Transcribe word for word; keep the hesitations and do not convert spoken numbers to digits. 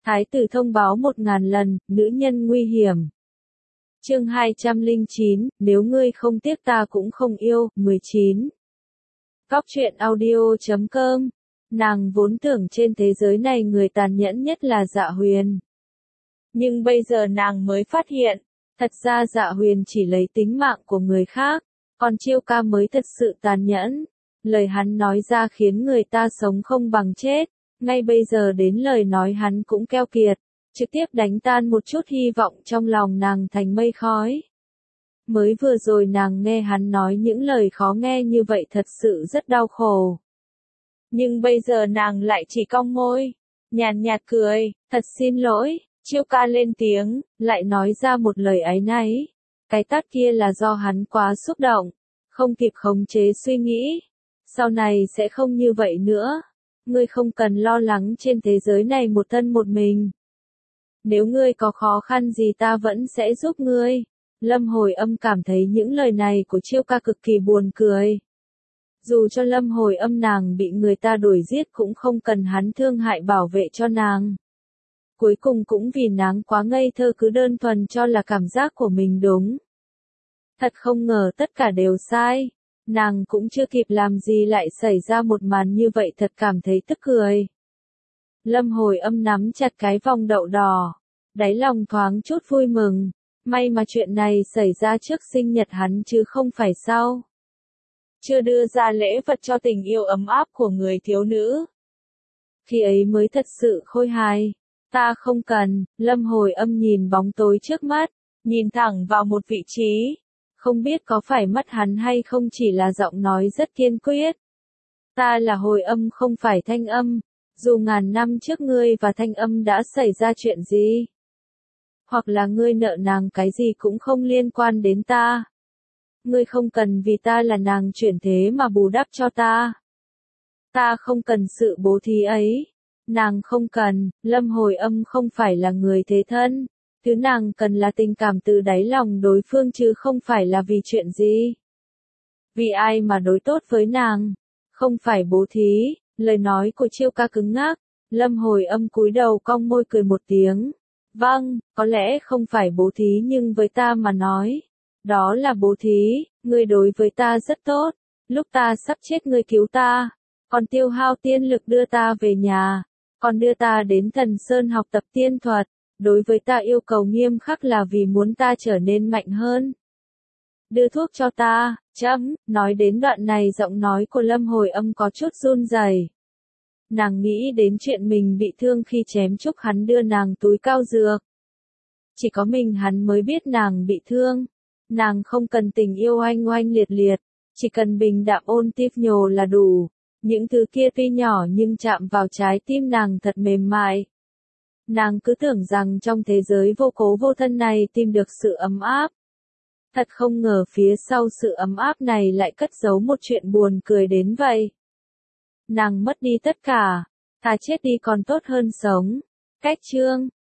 Thái tử thông báo một ngàn lần, nữ nhân nguy hiểm. Chương hai trăm lẻ chín, nếu ngươi không tiếc ta cũng không yêu, mười chín. Cóc truyện audio chấm com. Nàng vốn tưởng trên thế giới này người tàn nhẫn nhất là Dạ Huyền. Nhưng bây giờ nàng mới phát hiện, thật ra Dạ Huyền chỉ lấy tính mạng của người khác, còn Chiêu Ca mới thật sự tàn nhẫn. Lời hắn nói ra khiến người ta sống không bằng chết, ngay bây giờ đến lời nói hắn cũng keo kiệt, trực tiếp đánh tan một chút hy vọng trong lòng nàng thành mây khói. Mới vừa rồi nàng nghe hắn nói những lời khó nghe như vậy thật sự rất đau khổ. Nhưng bây giờ nàng lại chỉ cong môi, nhàn nhạt cười, thật xin lỗi. Chiêu Ca lên tiếng, lại nói ra một lời áy náy. Cái tát kia là do hắn quá xúc động, không kịp khống chế suy nghĩ. Sau này sẽ không như vậy nữa. Ngươi không cần lo lắng trên thế giới này một thân một mình. Nếu ngươi có khó khăn gì ta vẫn sẽ giúp ngươi. Lâm Hồi Âm cảm thấy những lời này của Chiêu Ca cực kỳ buồn cười. Dù cho Lâm Hồi Âm nàng bị người ta đuổi giết cũng không cần hắn thương hại bảo vệ cho nàng. Cuối cùng cũng vì nàng quá ngây thơ cứ đơn thuần cho là cảm giác của mình đúng. Thật không ngờ tất cả đều sai. Nàng cũng chưa kịp làm gì lại xảy ra một màn như vậy, thật cảm thấy tức cười. Lâm Hồi Âm nắm chặt cái vòng đậu đỏ, đáy lòng thoáng chút vui mừng. May mà chuyện này xảy ra trước sinh nhật hắn chứ không phải sau. Chưa đưa ra lễ vật cho tình yêu ấm áp của người thiếu nữ. Khi ấy mới thật sự khôi hài. Ta không cần. Lâm Hồi Âm nhìn bóng tối trước mắt, nhìn thẳng vào một vị trí. Không biết có phải mắt hắn hay không, chỉ là giọng nói rất kiên quyết. Ta là Hồi Âm không phải Thanh Âm. Dù ngàn năm trước ngươi và Thanh Âm đã xảy ra chuyện gì, hoặc là ngươi nợ nàng cái gì cũng không liên quan đến ta. Ngươi không cần vì ta là nàng chuyển thế mà bù đắp cho ta. Ta không cần sự bố thí ấy. Nàng không cần. Lâm Hồi Âm không phải là người thế thân. Thứ nàng cần là tình cảm từ đáy lòng đối phương chứ không phải là vì chuyện gì. Vì ai mà đối tốt với nàng. Không phải bố thí. Lời nói của Chiêu Ca cứng ngắc. Lâm Hồi Âm cúi đầu cong môi cười một tiếng. Vâng, có lẽ không phải bố thí nhưng với ta mà nói. Đó là bố thí. Ngươi đối với ta rất tốt. Lúc ta sắp chết ngươi cứu ta. Còn tiêu hao tiên lực đưa ta về nhà. Còn đưa ta đến Thần Sơn học tập tiên thuật. Đối với ta yêu cầu nghiêm khắc là vì muốn ta trở nên mạnh hơn. Đưa thuốc cho ta, chấm. Nói đến đoạn này giọng nói của Lâm Hồi Âm có chút run rẩy. Nàng nghĩ đến chuyện mình bị thương khi chém Trúc hắn đưa nàng túi cao dược. Chỉ có mình hắn mới biết nàng bị thương. Nàng không cần tình yêu oanh oanh liệt liệt, chỉ cần bình đạm ôn tiếp nhồ là đủ. Những thứ kia tuy nhỏ nhưng chạm vào trái tim nàng thật mềm mại. Nàng cứ tưởng rằng trong thế giới vô cố vô thân này tìm được sự ấm áp. Thật không ngờ phía sau sự ấm áp này lại cất giấu một chuyện buồn cười đến vậy. Nàng mất đi tất cả, thà chết đi còn tốt hơn sống. Cách chương